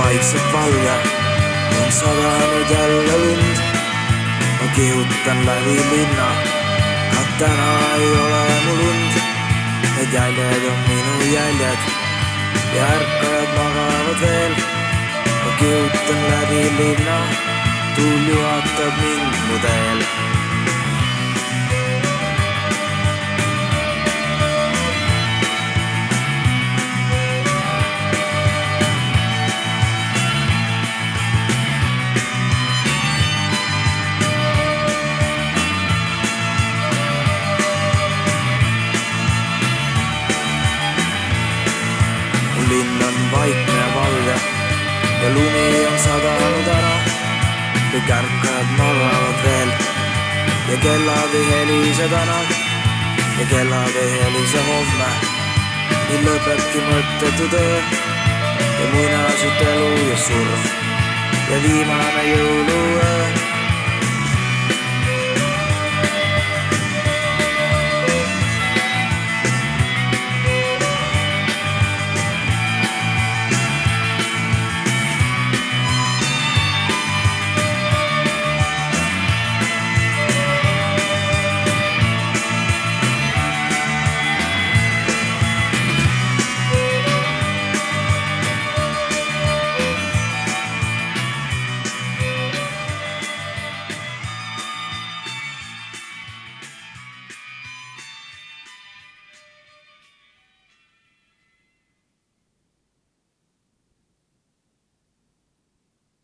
vaikselt valge, on sadanud jälle lund. Ma kihutan läbi linna, ka täna ei ole mul und. Need jäljed on minu jäljed ja ärkajad magavad veel. Ma kihutan läbi linna, tuul juhatab mind mu teel. Linn on vaikne ja valge ja lumi on sadanud ära. Kõik ärkajad magavad veel ja kellad ei helise täna ja kellad ei helise homme. Nii lõpebki mõttetu töö ja muinasjutu elu ja surm ja viimane jõuluöö.